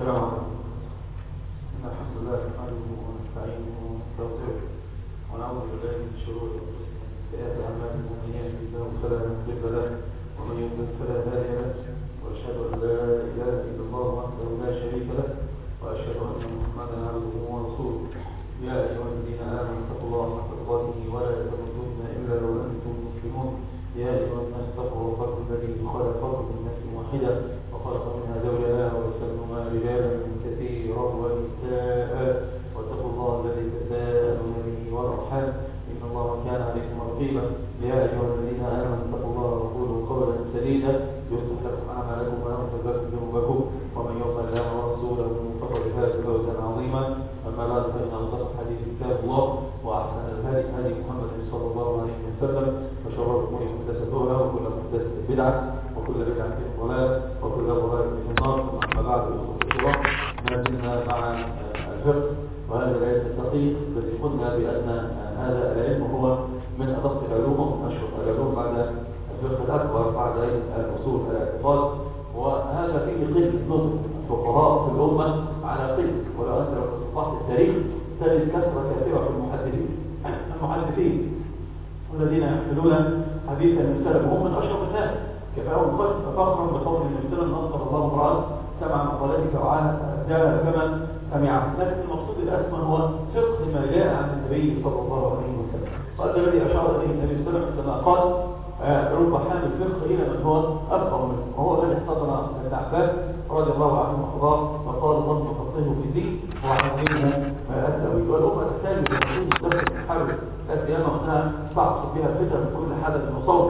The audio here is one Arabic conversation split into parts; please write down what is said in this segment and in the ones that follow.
السلام عليكم. إن الحمد لله نحمده ونستعينه ونستغفره ونعوذ بالله من شرور أنفسنا ومن سيئات أعمالنا، من يهده الله فلا مضل له ومن يضلل فلا هادي له، وأشهد أن لا إله إلا الله وحده لا شريك له، وأشهد أن محمدا عبده ورسوله. يا أيها الذين آمنوا اتقوا الله حق تقاته ولا تموتن إلا وأنتم مسلمون. يا أيها الناس اتقوا ربكم الذي خلقكم من نفس واحدة وخلق منها زوجها وبث منهما رجالا كثيرا ونساء، واتقوا الله الذي تساءلون به والأرحام إن الله كان عليكم رقيبا. يا أيها الذين آمنوا اتقوا الله وقولوا قولا سديدا يصلح لكم أعمالكم ويغفر لكم ذنوبكم، ومن يطع الله ورسوله فقد فاز فوزا عظيما. أما بعد، فإن أصدق الحديث كتاب الله، وأحسن الهدي هدي محمد صلى الله عليه وسلم، وشر الأمور محدثاتها، وكل محدثة بدعة، وكل بدعة ضلالة، وكل ضلالة في النار. أما بعد، ما زلنا مع الفقه وهذا العلم الدقيق الذي قلنا بأن هذا العلم هو من أدق العلوم ومن أشهر العلوم بعد الفقه الأكبر بعد علم الأصول الاعتقاد، وهذا فيه قلة نظر الفقهاء في الأمة على قلة. ولو أنت لو تصفحت التاريخ تجد كثرة كثيرة في المحدثين والذين يحملون حديث المسلم وهم من أشهر الناس، كفاهم فخرا بقول المسلم نصر الله امرأة سمع مقالتك وعاها كما سمعه. لكن المقصود الأسمى هو فقه ما جاء عن النبي صلى الله عليه وسلم. وهذا الذي أشار إليه النبي صلى الله عليه وسلم عندما قال رب حامل فقه إلى من هو أفقه منه، وهو الذي احتضن ابن عباس رضي الله عنه وارضاه وقال ظن فقهه في الدين وعلمنا التأويل. والأمة تحتاج لتكون مستقبل تحرر لا سيما وأنها تعصب بها فتن من كل حدث وصوت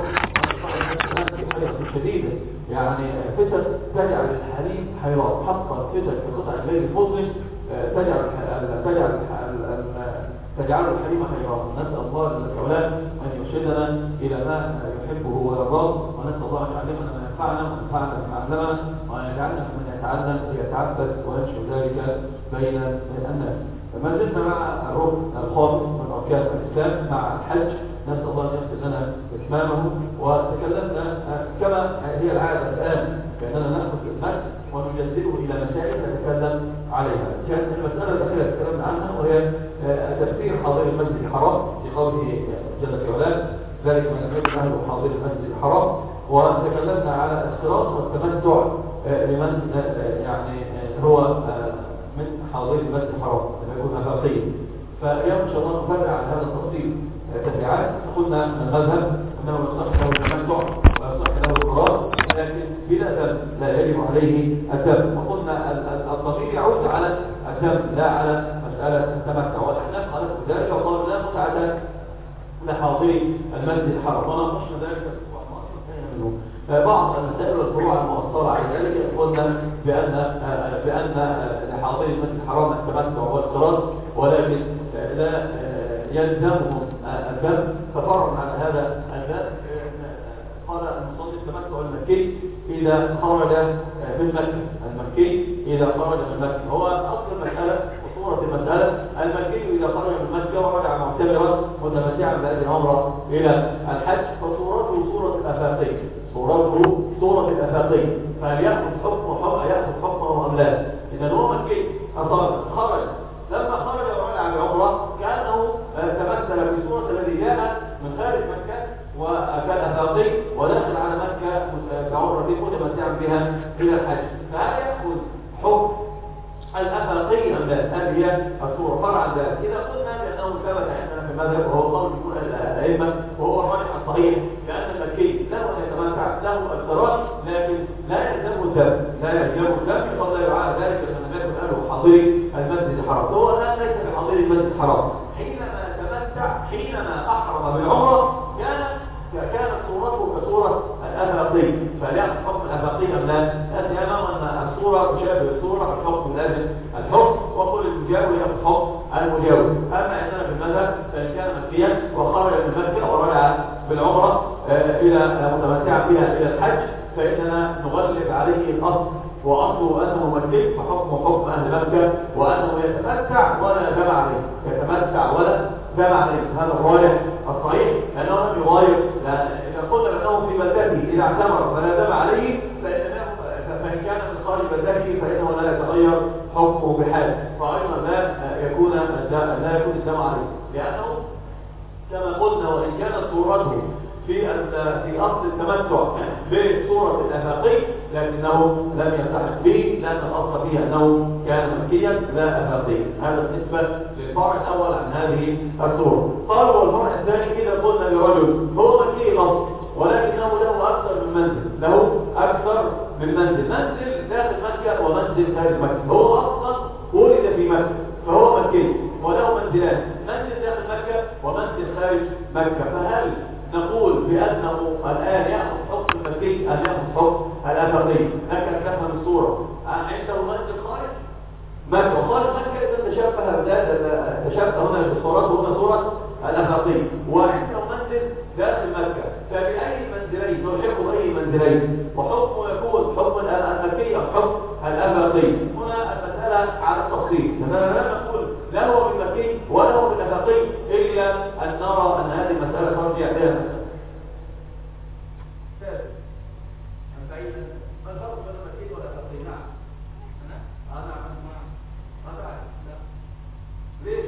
في حاجة شديدة، يعني فتن تجعل الحليم حيران، حقا فتن في قطع الليل المظلم تجعل الحليم حيران. نسأل الله جل أن يرشدنا إلى ما يحبه ويرضاه، ونسأل الله أن يعلمنا ما ينفعنا ونفعنا بما علمنا، وأن يجعلنا من يتعلم ويتعبد وينشر ذلك بين الناس. ما زلنا مع الركن الخامس من أركان الإسلام مع الحج، نسأل الله أن يغفر لنا إتمامه. وتكلمنا كما هي العادة الآن بأننا نأخذ المجد ونجدده إلى مسائل نتكلم عليها. كانت المسألة الأخيرة تكلمنا عنها وهي تفسير حاضر المسجد الحرام في قوله جل في علاه ذلك من يكون أهل حاضر المسجد الحرام. وتكلمنا على الصراط والتمتع لمن يعني هو من حاضر المسجد الحرام لما يكون أفاقيا. فاليوم إن شاء الله نفرع عن هذا التفصيل تفريعات. قلنا من المذهب أنه يصح له التمتع ويصح له القرار، لكن بلا دم لا يجب عليه الدم. وقلنا الضمير يعود على الدم لا على مسألة التمتع، والأحناف قالوا ذلك وقالوا لا متعة لحاضري المسجد الحرام، وناقشنا ذلك بعض المسائل والفروع المؤثرة على ذلك. قلنا بأن لحاضري المسجد الحرام التمتع والقرار، ولكن لا يلزمهم الدم. ففرعا على هذا الباب قال المصنف التمتع المكي إذا خرج من مكة، المكي إذا خرج من مكة هو أصل المسألة وصورة المسألة. المكي إذا خرج من مكة ورجع معتمرا متمتعا بهذه العمرة إلى الحج فصورته صورة الأفاقي، صورته صورة الأفاقي، فيأخذ حكمه أم لا؟ إذا هو مكي خرج، لما خرج ورجع بعمرة كأنه تمثل في صورة الذي جاء من خارج مكة وكان أفاقي ودخل على مكة بعمرة متمتعا بها إلى الحج، فهل يأخذ حكم الأفاقي أم لا؟ هذه هي الصورة. فرعا ذلك إذا قلنا بأنه ثبت عندنا في المذهب وهو قول جمهور الأئمة وهو الراجح الصحيح بأن المكي له أن يتمتع له القرار، لكن لا يلزمه الدم، قد لا يعاد ذلك لأن يكون أهله حاضري المسجد الحرام. هو الآن ليس بحاضري المسجد الحرام، حينما أحرم بالعمرة كانت صورته كصورة الأفاقي، فليأخذ حكم الأفاقي أم لا؟ أتينا أن الصورة تشابه الصورة الحكم لازم الحكم، وقل المجاور يأخذ حكم المجاور. أما عندنا في المذهب فإن كان مكيا وخرج من مكة ورجع بالعمرة إلى متمتعا بها إلى الحج فإننا نغلب عليه الأصل، وأصله أنه مكي فحكمه حكم أهل مكة، وأنه يتمتع ولا دم عليه، هذا الراجح الصحيح لأنه لم يغاير. إذا قلنا أنه في بلدته إذا اعتمر فلا دم عليه فإن كان من خارج بلده فإنه لا يتغير حكمه بحال، فأيضا لا يكون الدم عليه، لأنه كما قلنا وإن كانت صورته في أصل التمتع بصورة الأفاقي لكنه لم يلتحق به، لأن الأصل فيه أنه كان مكيا لا أفاقيا. هذا بالنسبة للفرع الأول عن هذه الصورة. قالوا والفرع الثاني إذا قلنا لرجل هو مكي الأصل ولكنه له أكثر من منزل، له أكثر من منزل داخل مكة ومنزل خارج مكة، هو أصلا ولد في مكة فهو مكي وله منزلان، منزل داخل مكة ومنزل خارج مكة، فهل نقول بأنه الآن يأخذ حكم المكي أم يأخذ حكم الأفاقي؟ هكذا تفهم الصورة. عنده منزل خارج مكة وخارج مكة إذا تشبه هنا بالصورات وهنا صورة الأفاقي، وعنده منزل داخل مكة، فبأي منزلين تلحقه أي منزلين وحكمه يكون حكم المكي أو حكم الأفاقي؟ هنا المسألة على التفصيل، فلا نقول لا هو بالمكي ولا هو بالأفاقي إلا أن نرى أن هذه المسألة ترجع بها مسألة. ما الفرق بين المكي والأفاقي؟ نعم ليش؟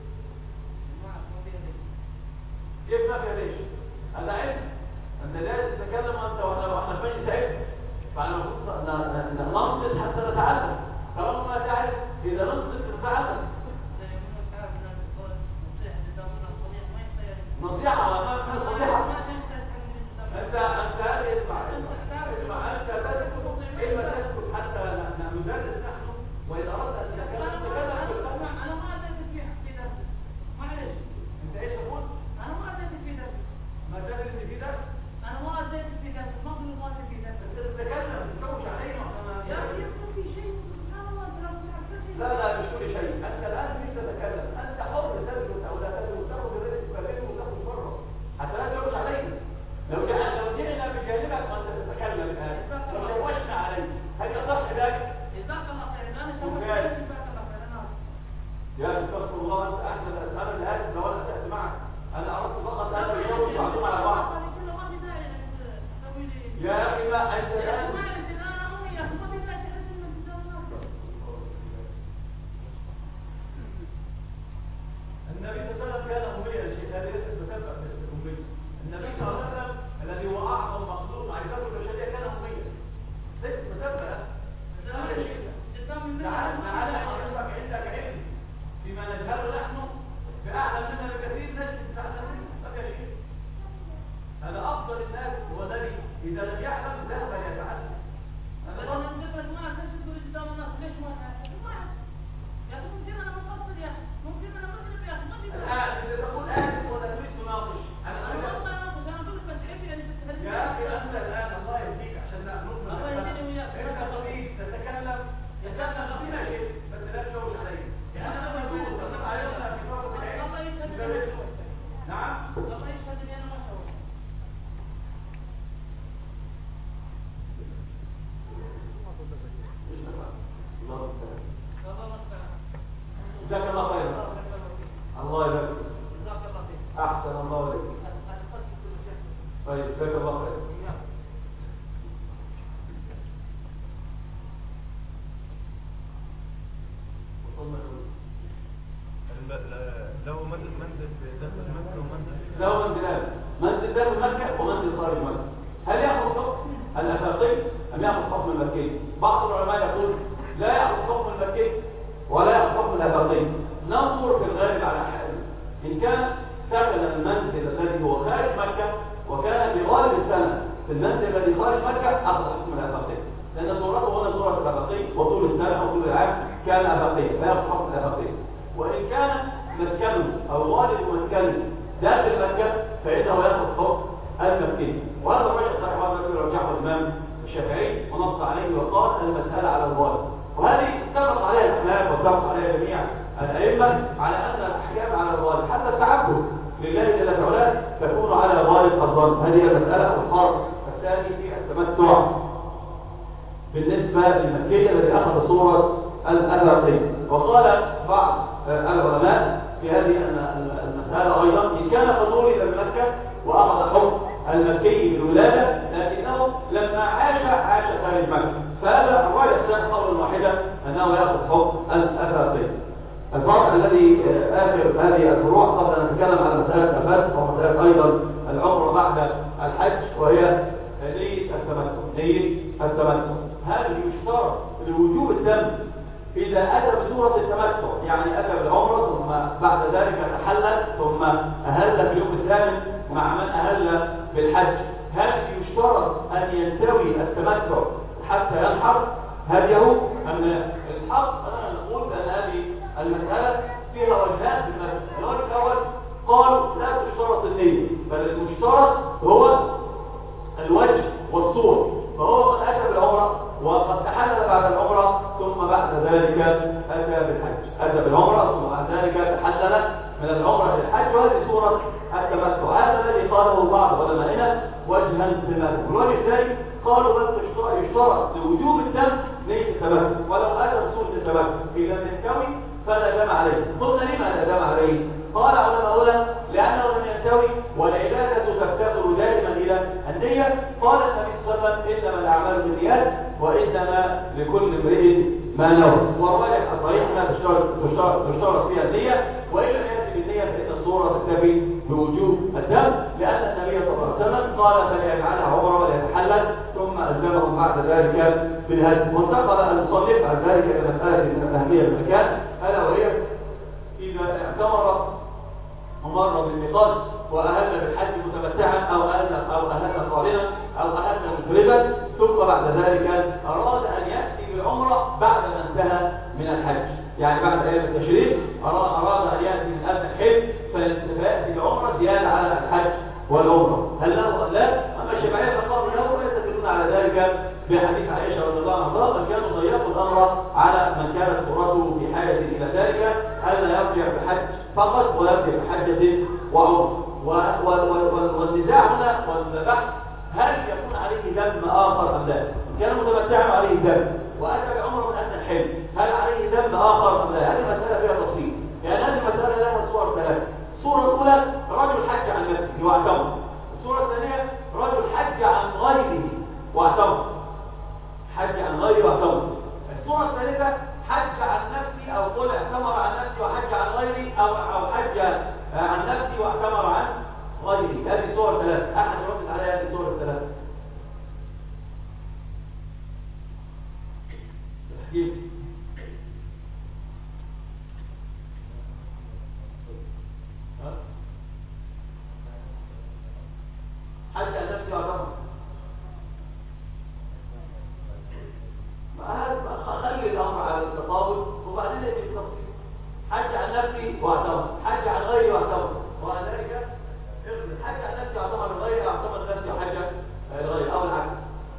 كيف ما فيها ليش؟ هذا علم، أنت لازم تتكلم أنت وإحنا في مجلس علم، فأنا المفروض ننصت حتى نتعلم، طالما ما تعرف إذا ننصت نتعلم. نصيحة وما نصيحة. أنت اسمع أنت تدرس إما تسكت حتى ندرس نحن، وإذا أردت أن تتكلم أنا ما أدرس في درس، معلش. أنت إيش تقول؟ أنا ما أدرس في درس. ما تدرس في درس؟ أنا ما أدرس في درس، ما أقول ما أدرس في درس. أنت تتكلم تشوش علينا. يا أخي يكون في شيء سبحان الله أنت لو تعرف شيء. لا مش كل شيء، أنت الآن فيك تتكلم، أنت حر تدرس أو لا تدرس، تأخذ الرزق تكلمه وتأخذ بره، حتى لا تشوش علينا. لو جئنا بجانبك وأنت تتكلم الآن وشوشنا عليك، هل يصح ذلك؟ جزاك الله خير، أنا شوشت عليك جزاك الله خير. أنا يا استغفر الله، أنت أحسن الأسئلة الآن لو أنا أتأتي معك، أنا أردت فقط أن نجاوب بعضهم على بعض. يا أخي ما أنت الآن النبي صلى الله عليه وسلم كان أميا، الشيء هذا ليس بسبب الأمية. النبي صلى الله عليه وسلم الذي هو أعظم مخلوق معرفته البشرية كان أميا، ليس بسبب. تعال حضرتك عندك علم فيما نجهله نحن بأعلم مننا بكثير، نجد تعلم شيء. هذا أفضل الناس هو الذي إذا لم يعلم ذهب يتعلم. أنا ما أعتقد قدام الناس ليش ما أعرف؟ يا أخي ممكن أنا مقصر يا أخي، ممكن أنا مغرب يا أخي، ما تقول. الآن إذا تقول آسف ولا تريد تناقش، أنا ما أناقش، أنا أقول لك بتحبي يعني بتحبي. يا أخي أنت الآن الله يهديك عشان نؤمن. الله يهديني وياك. أنت طبيب تتكلم فينا شيء بس لا تشوش علي. يعني أنا ما أقول أنا علمنا في فرق العلم. الله يشهد لي. نعم. الله يشهد لي أنا ما شاء الله. جزاك الله خير. الله يبارك. جزاك الله خير. أحسن الله عليك. طيب جزاك الله خير. له منزل في داخل مكة ومنزل له منزلان، منزل داخل مكة ومنزل خارج مكة. هل يأخذ حكم الأفاقي أم يأخذ حكم المكي؟ بعض العلماء يقول لا يأخذ حكم المكي ولا يأخذ حكم الأفاقي. ننظر في الغالب على حاله، إن كان سكن المنزل الذي هو خارج مكة وكان بغالب السنة في المنزل الذي خارج مكة أخذ حكم الأفاقي، لأن صورته هنا صورة الأفاقي وطول السنة وطول العام كان أفاقي فيأخذ حكم الأفاقي. وإن كان مسكنه أو غالب مسكنه داخل مكة فإنه يأخذ حكم المكي. وهذا الرجل صحيح هذا الذي رجحه الإمام الشافعي ونص عليه وقال المسألة على الغالب، وهذه اتفق عليها الأحناف واتفق عليها جميع الأئمة على أن الأحكام على الغالب حتى التعبد لله جل وعلا تكون على غالب الظن. هذه المسألة. والفرق الثاني في التمتع بالنسبة للمكي الذي أخذ صورة الأفاقي. وقال بعض العلماء في هذه المسألة أيضا إن كان قد ولد بمكة وأخذ حكم المكي بالولادة لكنه لما عاش خارج مكة فهذا الراجح الثاني قولا واحدا انه ياخذ حكم الفاسق. الفرع الذي اخر هذه الفروع قبل ان نتكلم على مساله الفسق ومساله ايضا العمره بعد الحج، وهي نية التمتع. هل يشترط لوجوب الدم إذا أتى بصورة التمتع، يعني أتى بالعمرة ثم بعد ذلك تحلل ثم أهل في اليوم الثامن مع من أهل بالحج، هل يشترط أن ينتوي التمتع حتى ينحر هديه أم لا؟ الحق أنا نقول أن هذه المسألة فيها وجهات في المسألة. الوجه الأول قالوا لا تشترط النية، بل المشترط هو الوجه والصور. فهو قد أتى بالعمرة وقد تحلل بعد العمرة ثم بعد ذلك أتى بالحج، أتى بالعمرة ثم بعد ذلك تحلل من العمرة إلى الحج، وهذه صورة التمتع. هذا الذي قاله بعض علمائنا وجها في المذهب. الوجه الثاني قالوا بس يشترط لوجوب الدم نية التمتع، ولو أتى بصورة التمتع إذا لم ينتوي فلا دم عليه. قلنا لما لا دم عليه؟ قال علماؤنا لأنه لم ينتوي والعبادة تفتقر دائما إلى النية. قال النبي صلى الله عليه وسلم إنما الأعمال بالنيات وإنما لكل امرئ ما نوى. والراجح الصحيح أنها تشترط فيها النية، وإن لم يأتي بالنية فإن الصورة تكتفي بوجوب الدم، لأن النبي صلى الله عليه وسلم قال فليجعلها عمرة وليتحلل ثم ألزمهم بعد ذلك بالهدي. وانتقل المصنف عن ذلك إلى مسألة من الأهمية المكان، ألا وهي إذا اعتمر ومر بالميقات وأهل بالحج متمتعا أو أهل قارنا أو أهل مفردا، ثم بعد ذلك أراد أن يأتي بالعمرة بعد ما انتهى من الحج، يعني بعد أيام التشريق أراد أن يأتي من قبل الحج فيأتي بعمرة زيادة على الحج والعمرة، هل له أم لا؟ أما الشافعية فقالوا له ويستدلون على ذلك بحديث عائشة رضي الله عنها بل كانوا ضيقوا الأمر على من كانت صورته في حاجة إلى ذلك ألا يرجع بحج فقط ويرجع بحجة وعمرة. والنزاع هنا والبحث هل يكون عليه دم آخر أم لا؟ كان متمتعا عليه دم وأتى بعمرة من أجل الحج، هل عليه دم آخر أم لا؟ هذه المسألة فيها تفصيل، يعني هذه المسألة لها صور ثلاثة. الصورة الأولى رجل حج عن نفسه واعتمر، الصورة الثانية رجل حج عن غيره واعتمر، حج عن غيره واعتمر. الصورة الثالثة حج عن نفسي أو قل اعتمر عن نفسي وحج عن غيري أو حج عن نفسي واعتمر عن غيري. هذه صور ثلاثة، أحد يرد على هذه الصور الثلاثة. تحكيم حج عن نفسي واعتمر، خلي الأمر على التطابق وبعدين يجي التفصيل. حج عن نفسي واعتمر، حج عن غيري واعتمر، وذلك اخذ حج عن نفسي واعتمر الغيري واعتمر نفسي وحج الغيري أو العكس.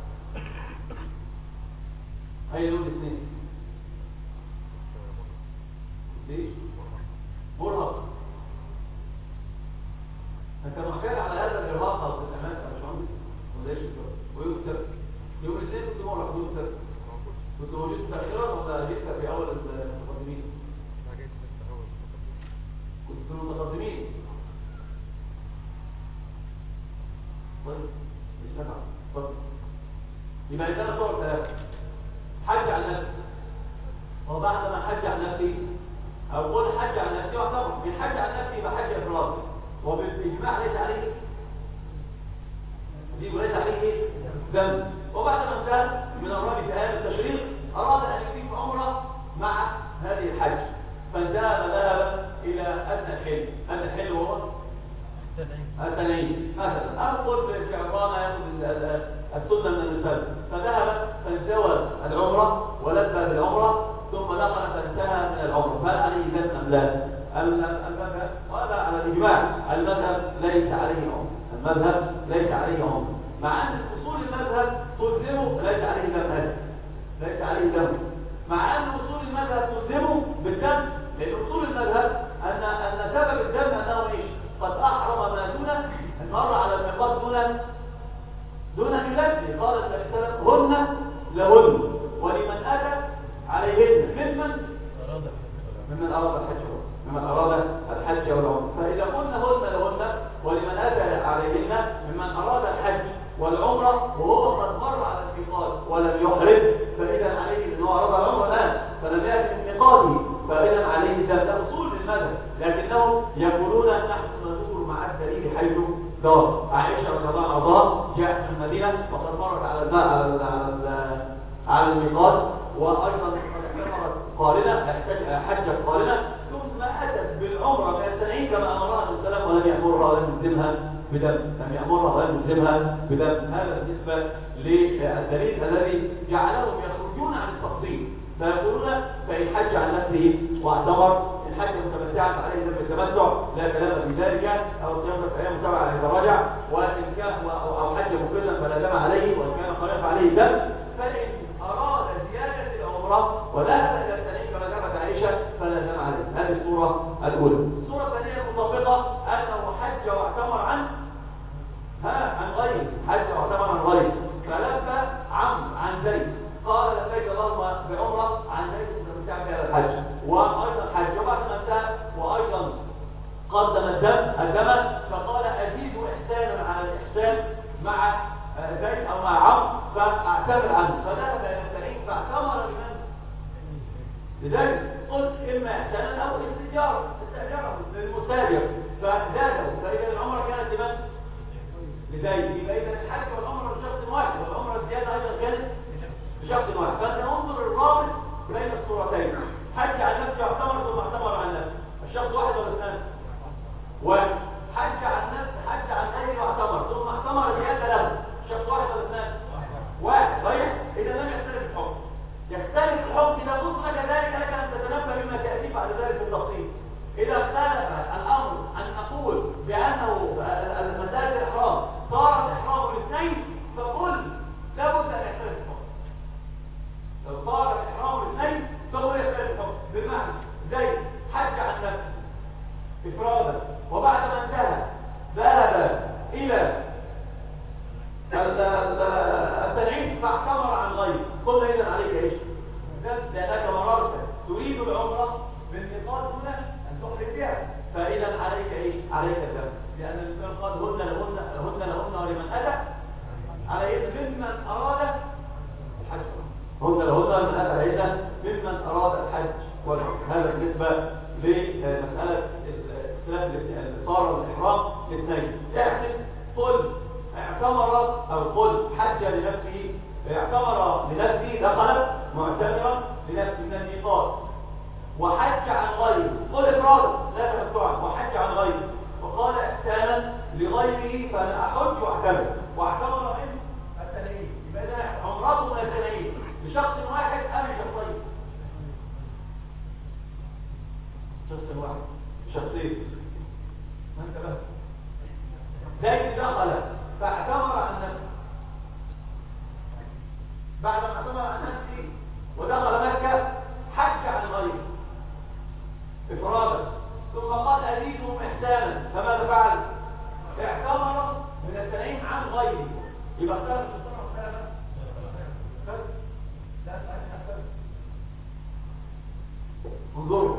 أي لون الاثنين؟ ليش؟ مرهق. أنت محتاج على هذا الإرهاق أو الأمان يا باشمهندس ولا إيش؟ ويكتب يوم الاثنين كنت مرهق ويكتب. كنت موجود متأخرا ولا جئت في أول المتقدمين؟ لا جئت في أول المتقدمين. كنت في المتقدمين. طيب مش نفع. طيب يبقى عندنا صور ثلاثة. حج عن نفسي، وبعد ما حج عن نفسي أو قول حج عن نفسي واعتبر من حج عن نفسي يبقى حج إفراد، وبالإجماع ليس عليه دي وليس عليه دم. وبعد ما انتهى من الرابع في أيام التشريق أراد أن يضيف عمرة مع هذه الحج، فذهب إلى أدنى الحل. أدنى الحل هو التنعيم مثلا، أو قل في عمران يأخذ السنة من النساء، فذهب فانتوى العمرة ولبى بالعمرة ثم نقل فانتهى من العمرة، فهل عليه دم أم لا؟ المذهب وهذا على الإجماع المذهب ليس عليه عمر، المذهب ليس عليه عمر، مع أن أصول المذهب تلزمه ليس عليه دم هذا، ليس عليه دم، مع أن أصول المذهب تلزمه بالدم، لأن أصول المذهب أن سبب الدم أنه إيش؟ قد أحرم ما دونه، مر على الميقات دون الذي قال النبي صلى الله عليه وسلم هن لهن ولمن أتى عليهن ممن أراد الحج، ممن أراد الحج والعمرة. فإذا قلنا هن لهن ولمن أتى عليهن ممن أراد الحج والعمرة وهو قد مر على الميقات ولم يحرم، دار عائشة رضي الله عنها جاءت من المدينة وقد مرت على الماء على الميقات، وأيضا قد اعتمرت قارنة، حجت قارنة، ثم أتت بالعمرة من التنعيم كما أمرها عليه السلام، ولم يأمرها ولم يلزمها بدم، لم يأمرها ولم يلزمها بدم. هذا بالنسبة للدليل الذي جعلهم يخرجون عن التفصيل، فيقولون فإن حج عن نفسه واعتمر، إن حج متمتعا فعليه ذنب التمتع لا كلام في ذلك، أو صيام أيام متابعة إذا رجع، وإن كان أو حج مفردا فلا دم عليه، وإن كان قريب عليه دم. فإن أراد زيادة العمرة وذهب إلى التنعيم كما ذهبت عائشة فلا دم عليه. هذه الصورة الأولى. الصورة الثانية المطابقة أنه حج واعتمر عن غيره، حج واعتمر عن غيره، فلبى عن زيد قال لبيك اللهم بعمرة عن زيد متمتع بهذا الحج، وأيضا حج وبعد ما انتهى وأيضا قدم الدم فقال أزيد إحسانا على الإحسان مع زيد أو مع عمرو فاعتمر عنه، فذهب إلى التنعيم فاعتمر بمن؟ لذلك قلت إما إحسانا أو استئجاره للمستاجر فزاده، فإذا العمرة كانت لمن؟ لزيد. يبقى إذا الحج والعمرة لشخص واحد، والعمرة الزيادة أيضا كانت لشخص واحد. فأنت انظر الرابط بين الصورتين، حج عن نفسه واعتمر ثم اعتمر عن نفسه، الشخص واحد ولا اثنان؟ واحد. حج عن نفسه، حج عن غيره واعتمر ثم اعتمر زيادة له، الشخص واحد ولا اثنان؟ واحد. صحيح؟ إذا لم يختلف الحكم. يختلف الحكم إذا قلت لك ذلك لك أن تتنبه بما تأتي بعد ذلك بالتفصيل. إذا اختلف الأمر أن نقول بأنه مسألة الإحرام صارت إحرام الاثنين فقل لابد أن يختلف الحكم. لو صار إحرام الاثنين فقل يختلف الحكم. بمعنى زي حج عن نفسه إفرادا وبعد ما انتهى ذهب إلى التنعيم فاعتمر عن غيره، قلنا إذن عليك إيش؟ لأنك مررت تريد العمرة بالميقات هنا أن تحرم بها، فإذا عليك إيش؟ عليك الدم، لأن الإنسان قال هن لهن ولمن أتى على يد ممن أراد الحج، هن لهن ولمن أتى على يد ممن أراد الحج والعمرة. هذا بالنسبة لمسألة اختلاف الإفطار والإحرام الاثنين. احسب قل اعتمر أو قل حج لنفسه، اعتمر لنفسه دخل معتمرا لنفسه من الميقات وحج عن غيره، قل افراد لا تمتعا، وحج عن غيره وقال احسانا لغيره فانا احج واعتمر واعتمر من التنعيم. يبقى ده عمرته من التنعيم لشخص واحد ام لشخصين؟ شخص واحد، شخصين. ما انت بس زيد دخل فاعتمر عن نفسه، بعد ما اعتمر عن نفسه ودخل مكة حج عن غيره إفرادا، ثم قال أزيدهم إحسانا، فماذا فعل؟ اعتمر من التنعيم عن غيره. يبقى اختلف انظروا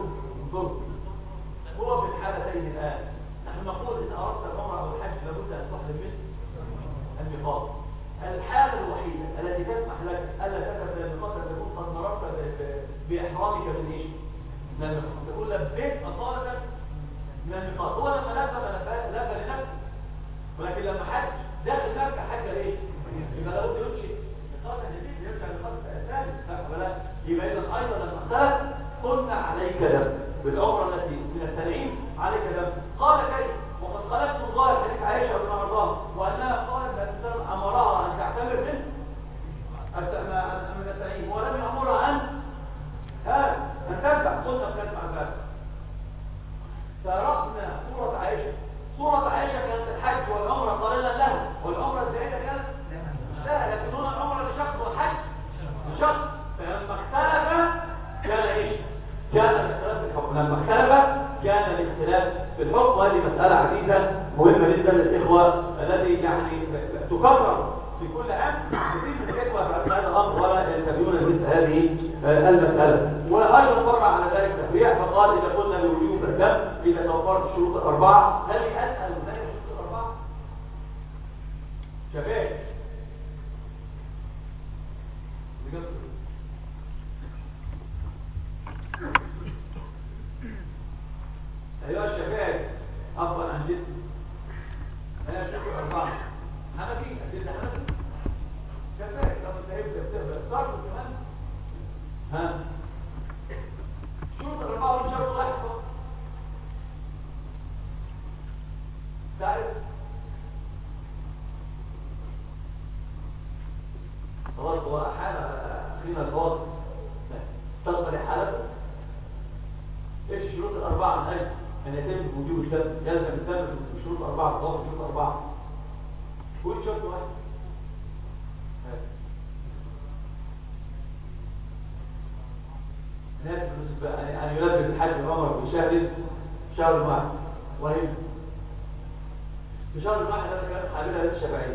هو في الحالتين الآن نحن نقول إن أردت العمرة أو الحج لابد أن تحرم من الميقات. الحالة الوحيدة التي تسمح لك ألا تذهب إلى الميقات أن تكون قد مررت بإحرامك من إيش؟ من الميقات، تقول لبيت مطالبا من الميقات. هو لما لبى لنفسه، ولكن لما حج داخل مكة حج لإيه؟ يبقى لابد يمشي ميقاتا جديد، يرجع للميقات الثاني. يبقى إذا أيضا لما اختلف قلنا عليك دم بالعمرة التي من التنعيم، عليك دم. قال كيف؟ وقد خلفت الظاهر حديث عائشة رضي الله عنها وأنها قالت الإنسان أمرها أن تعتمر من التنعيم ولم يأمرها أن تتبع، قلنا بكلمة عن ذلك. فرقنا صورة عائشة كانت الحج والعمرة قليلا لها، والعمرة الزائدة كانت لها، لكن هنا العمرة لشخص والحج لشخص. فلما اختلف كان إيش؟ كان الاختلاف في الحكم. لما اختلف كان الاختلاف في الحكم. وهذه مسألة عزيزة مهمة جدا للإخوة الذي يعني تكرر في كل عام كثير من الإخوة في هذا الأمر ولا ينتبهون لمثل هذه المسألة. وأيضا فرع على ذلك تفريع فقال إذا قلنا بوجوب الدم إذا توفرت الشروط الأربعة، هل أسأل من الشروط الأربعة؟ شباب أيها الشباب أفضل عن جسم 4 حنفي أدلة حنفي كفاية لو أنت هيبدأ صار كمان ها شروط الأربعة والشرط واحد فقط تعرف خلاص هو حالة أخينا الفاضل تقبل حالته ايش الشروط الأربعة من أجل أن يتم وجوب الدم يلزم الدم بشروط 4 ضابط شروط 4 قول شرط واحد الناس بالنسبة أن يلبس الحج العمر في شهر واحد وهي في شهر واحد هذا كانت حابلها للشافعية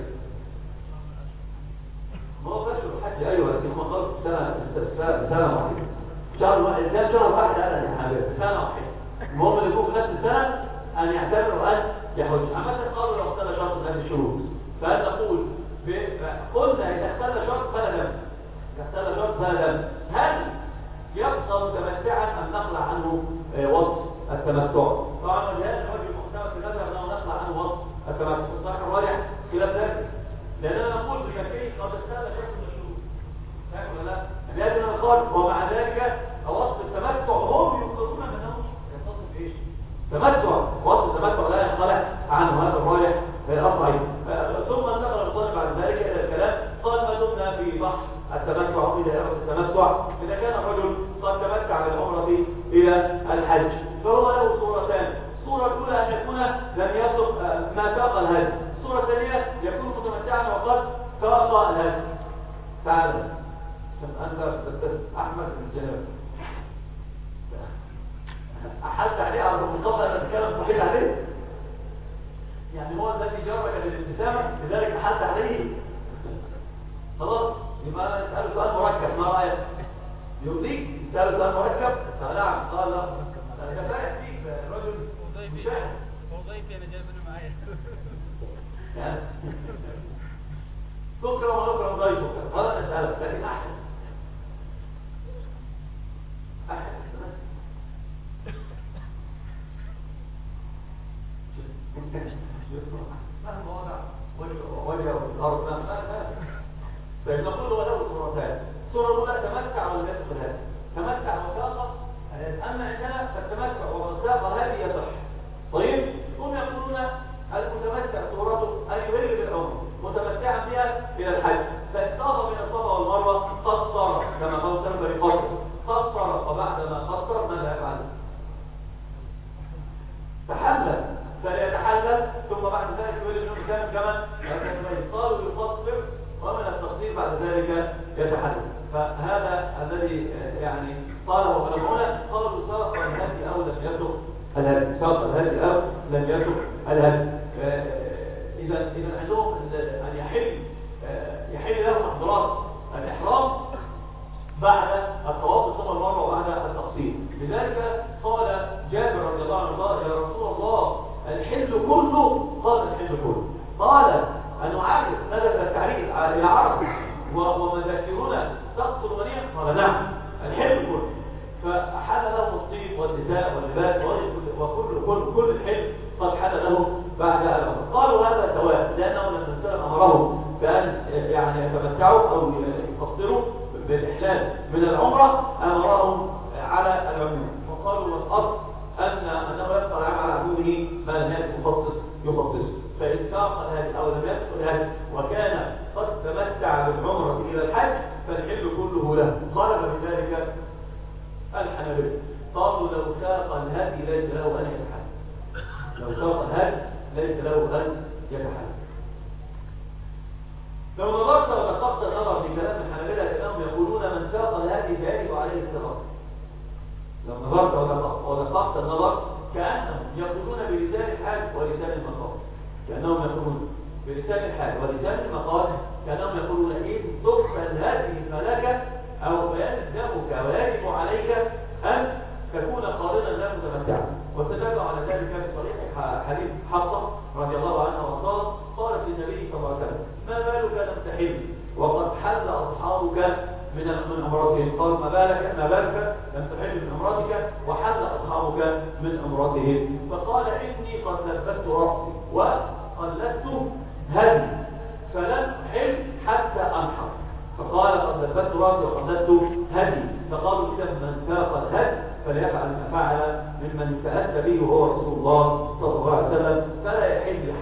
ما هو فشل الحج أيوة لكن هم قالوا سنة واحدة شهر واحد كان شهر واحد هذا يا حبيبي سنة واحدة المهم اللي يكون في نفس السنة أن يعتبروا أن يحج عامة قالوا لو اختل شرط من هذه الشروط فهل نقول قلنا إذا اختل شرط فلا دم هل يبقى متمتعا أم نخلع عنه وصف التمتع طبعا وجهاز الرجل المحتمل في المذهب أنه نخلع عنه وصف التمتع الصحيح الراجح خلاف ذلك لأننا نقول بشكل قد اختل شرط من الشروط فاهم ولا لا؟ لكن أنا قال ومع ذلك وصف التمتع هم يقولون أنه يتصف إيش؟ تمتع وصف التمتع لا ينخلع عنه هذا الراجح الأصحيح ثم انتقل القول بعد ذلك إلى الكلام قال ما دمنا في بحث التمتع إلى التمتع إذا كان الرجل قد تمتع بالعمرة إلى الحج فهو له صورتان الصورة الأولى أن يكون لم يسق ما ساق الهدي الصورة الثانية يكون متمتعا وقد ساق الهدي تعال أنت أحمد بن الجناب أحلت عليه على المقابلة أن أتكلم صحيح عليه يعني هو الذي جرك للابتسامة لذلك أحلت عليه خلاص يبقى أنا أسأله سؤال مركب ما رأيك يرضيك أسأله سؤال مركب نعم قال لا كفاية فيك رجل مشاهد وظيفي أنا جايبينه معايا تكرم ونكرم ضيفك هذا أسألك لكن أحسن وجه الأرض فنقول له له صورتان الصورة الأولى تمتع ولا يدخل هذه تمتع وساقة أما عندنا فالتمتع والساقة هذه يصح طيب هم يقولون المتمتع صورته أن يهل بالعمر متمتعا بها إلى الحج فإن طاف من الصفا والمروة قصر كما قال سلمى لقصر قصر وبعدما قصر ماذا يفعل؟ تحلل فليتحلل ثم بعد ذلك يولي منه كمان قالوا يقصر ومن التقصير بعد ذلك يتحلل فهذا الذي يعني قاله علماؤنا قالوا ساق الهدي أو لم يسق الهدي ساق الهدي أو لم يسق الهدي إذا عندهم أن يحل لهم محظورات الإحرام بعد الطواف ثم المرة وبعد التقصير لذلك قال جابر رضي الله عنه قال يا رسول الله الحل كله قال الحل كله قال أنه عارف نزل التعريف إلى عرب ومذاكرون تقصر منيح قال نعم الحل كله فحل لهم الطيب والنساء واللباس وكل الحل قد حل لهم بعد الأمر قالوا هذا سواء لأنه لم نسلم أمرهم بأن يعني يتمتعوا أو يقصروا بالإحلال من العمرة أمرهم على العموم وقالوا والأصل أنه يبقى على عمومه ما لم يخصص فإن ساق الهدي أو لم يسق الهدي وكان قد تمتع بالعمرة إلى الحج فالحل كله له طلب بذلك الحنابلة قالوا لو ساق الهدي ليس له أن يتحلل لو ساق الهدي ليس له أن يتحلل لو نظرت ودققت النظر في كلام الحنابلة كأنهم يقولون من ساق الهدي فيجب عليه الصغار لو نظرت ودققت النظر كأنهم يقولون بلسان الحال ولسان المقام كأنهم يقولون بلسان الحال ولسان المقام كأنهم يقولون إن تقبل هذه الملكة أو يلزمك ويجب عليك أن تكون قارنا لا متمتعا واستدلوا على ذلك في صريح حديث حفصة رضي الله عنها وارضاها قالت للنبي صلى الله عليه وسلم ما بالك لم تحل وقد حل أصحابك من عمرتهم قال ما بالك لم تحل من عمرتك وحل أصحابك من عمرتهم فقال إني قد لبست رأسي وقلدت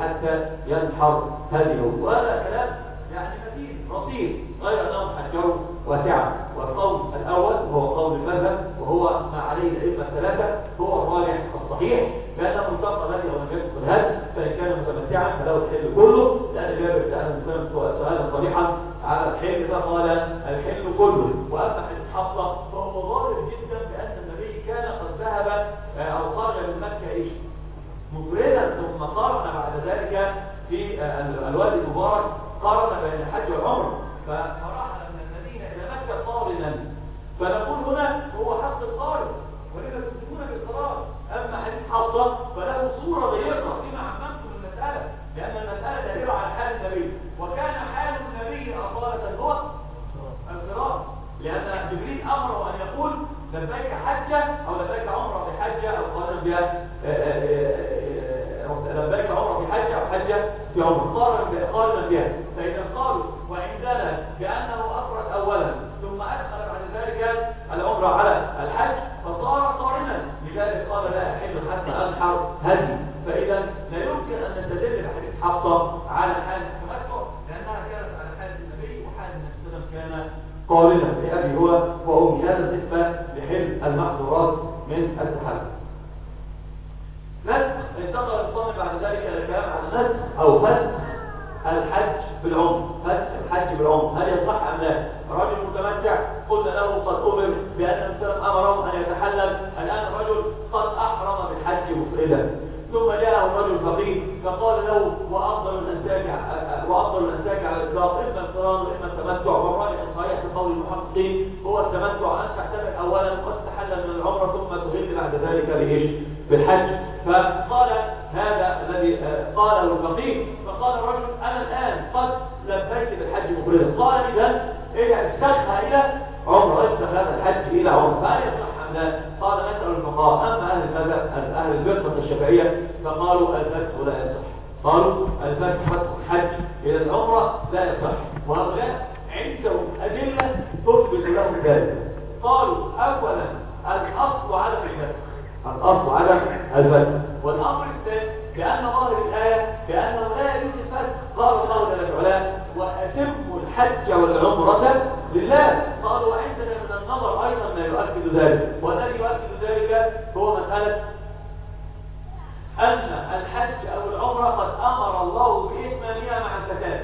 حتى ينحر هديه. وهذا كلام يعني كثير رصيد، غير انهم حجروا واسعا. والقول الاول هو قول المذهب، وهو ما عليه الائمه الثلاثه، هو الراجح الصحيح، بانه انتقل الهدي او لم ينتقل الهدي، فان كان متمتعا فله الحل كله، لان جابر سال مسلم سؤالا صريحا على الحل فقال الحل كله. واما حديث حفصه فهو ظاهر جدا بان النبي كان قد ذهب او خرج من مكه مفردا، ثم قارن بعد ذلك في الوادي المبارك، قارن بين الحج والعمره، فرحل من المدينه الى مكه قارنا. فنقول هنا هو حق القارن، ولذا تسلمون بالقرار. اما حديث حفصه فله صوره ضيقه فيما عممتم المساله، لان المساله دليل على حال النبي، وكان حال النبي اصاله هو القرار، لان جبريل امره ان يقول لبيك حجه او لبيك عمره بحجه او قارن بها لبيك عمره بحجه او حجه في عمره، قارنا بها. فاذا قالوا وعندنا بانه افرد اولا ثم ادخل بعد ذلك العمره على الحج فصار قارنا، لذلك قال لا احل حتى انحر هدي. فاذا لا يمكن ان نستدل بحديث حفصه على حال التمتع، لانها كانت على حال النبي، وحال النبي صلى الله عليه وسلم كان قارنا لابي هو وامي. هذا بالنسبه لحل المحظورات من التحلل. نسخ، انتقل المصنف بعد ذلك الى الكلام عن نسخ او فسخ الحج بالعمر. فسخ الحج بالعمر هل يصح ام لا؟ رجل متمتع قلنا له قد امر بان النبي امره ان يتحلل، الان الرجل قد احرم بالحج مفردا، ثم جاءه رجل فقير فقال له وافضل الانساك على الاطلاق اما القران واما التمتع، والراجح الصحيح في قول المحققين هو التمتع، ان تعتمد اولا وتتحلل من العمره ثم تهل بعد ذلك بايش؟ بالحج. فقال هذا الذي قاله الفقيه، فقال الرجل انا الان قد لبيت بالحج مفردا، قال اذا اسخها الى عمره، اسخ هذا الحج الى عمره، فهل يصح ام لا؟ قال نسال الفقهاء. اما اهل الفقه الشافعيه فقالوا الفسخ لا يصح، قالوا الفسخ فتح الحج الى العمره لا يصح، وهؤلاء عندهم ادله تثبت لهم ذلك. قالوا اولا الاصل عدم الفسخ، الاصل عدم الفسخ، والامر الثاني بان ظاهر الايه بانه لا يجوز الفسخ. قال الله جل وعلا واتموا الحج والعمره لله. قالوا وعندنا من النظر ايضا ما يؤكد ذلك، والذي يؤكد ذلك هو مساله ان الحج او العمره قد امر الله باتمامها مع الفتاه،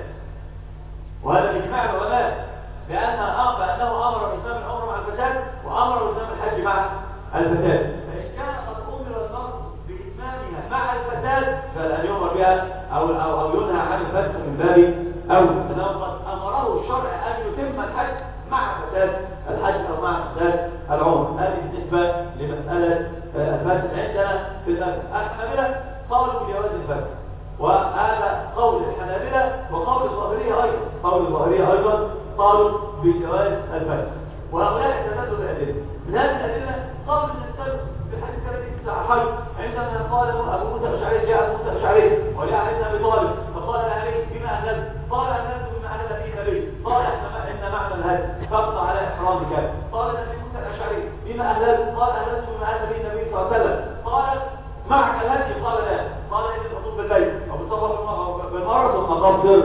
وهذا باجماع العلماء بانه امر باتمام العمره مع الفتاه وامر باتمام الحج مع الفتاه. فان كان قد امر المرء باتمامها مع الفتاه فلن يؤمر بها او ينهى عن الفسخ من باب او انه قد امره الشرع ان يتم الحج مع فتاه الحج او مع فتاه العمره. هذه بالنسبه لمساله الفسخ. عندنا في المذهب الحنابلة قالوا بجواز الفسخ، وهذا قول الحنابلة وقول الظاهرية ايضا، قول الظاهرية ايضا قالوا بجواز الفسخ، وهؤلاء استدلوا بأدلة. من هذه الأدلة قالوا ان السلف في الحديث الذي في الصحيحين عندما قال ابو موسى الاشعري جاء ابو موسى الاشعري وجاء علي بن ابي طالب فقال عليه بما اهلت؟ قال اهلت بما اهل به النبي. قال ان معنى الهدي فقط على احرامك. قال ابي موسى الاشعري بما اهلت؟ قال اهلت بما اهل به النبي صلى الله عليه وسلم. قال معك الهدي؟ قال لا. قال ان الحطوب بالبيت او بالسفر بالمرض ثم قصر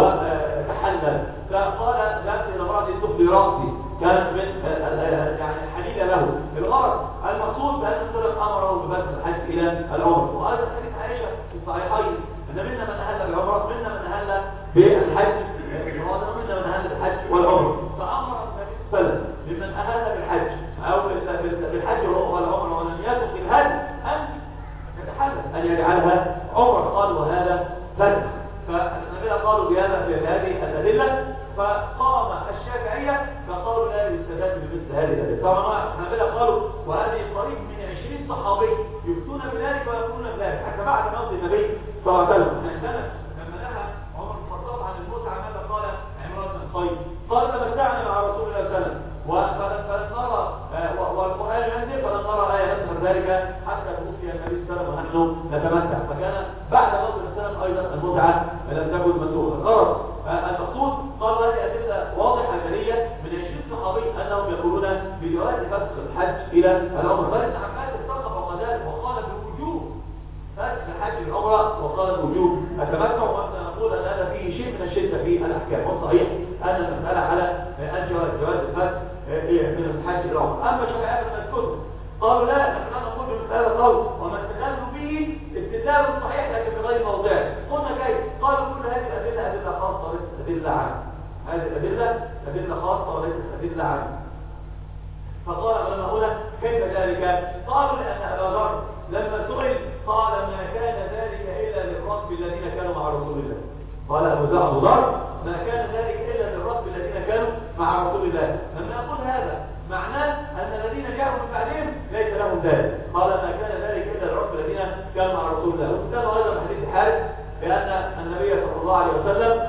وتحلل. فقال ذهبت الى امراه تفضي راسي، كانت من يعني حليله له. الغرض المقصود بان السلف امره بفتح الحج الى العمره. وايضا حديث عائشه في الصحيحين ان منا من اهل بالعمره منا من اهل بالحج ومنا من اهل بالحج والعمره. فامر النبي صلى الله عليه وسلم لمن اهل بالحج او بالحج والعمره ولم يترك الهدي ان يتحلل ان يجعلها عمره. قالوا وهذا فتح. فالنبي قالوا بهذه الادله. فقام الشافعيه فقالوا لا يستدل بمثل هذه الادله. طبعا الحنابلة قالوا وهذه قريب من 20 صحابي يفتون بذلك ويقولون بذلك حتى بعد موت النبي صلى الله عليه وسلم. عندنا لما نهى عمر بن الخطاب عن المتعه ماذا قال عمران بن الخطاب؟ قال تمتعنا مع رسول الله صلى الله عليه وسلم فلم نرى والقران ينزل فلم نرى ايه نسخ ذلك حتى توفي النبي صلى الله عليه وسلم ونحن نتمتع. فكان بعد موت النبي صلى الله عليه وسلم ايضا المتعه لم تكن مسوغه. الغرض المقصود قالوا هذه ادله واضحه جليه من 20 صحابي انهم يقولون بجواز فسخ الحج الى العمره. بل ابن عباس اتفق وقال بوجوب فسخ الحج العمره وقال بوجوب الاحكام. والصحيح ان المساله على جواز الفتح من الحج العمره. اما الشافعيه فمسكتوا قالوا لا، نحن نقول بمساله قول وما استدلوا به استدلال صحيح لكن بغير موضعه. قلنا كيف؟ قالوا كل هذه الادله ادله خاصه وليست ادله عامه. هذه الادله ادله خاصه وليست ادله عامه. فقال علماؤنا كيف ذلك؟ قالوا لان ابا ذر لما سئل قال ما كان ذلك الا للركب الذين كانوا مع رسول الله. قال ابو ذر ما كان ذلك الا للركب الذين كانوا مع رسول الله. لما اقول هذا معناه ان الذين جاءوا من بعدهم ليس لهم ذلك. قال ما كان ذلك الا للركب الذين كانوا مع رسول الله. وكتابه ايضا حديث حارث بان النبي صلى الله عليه وسلم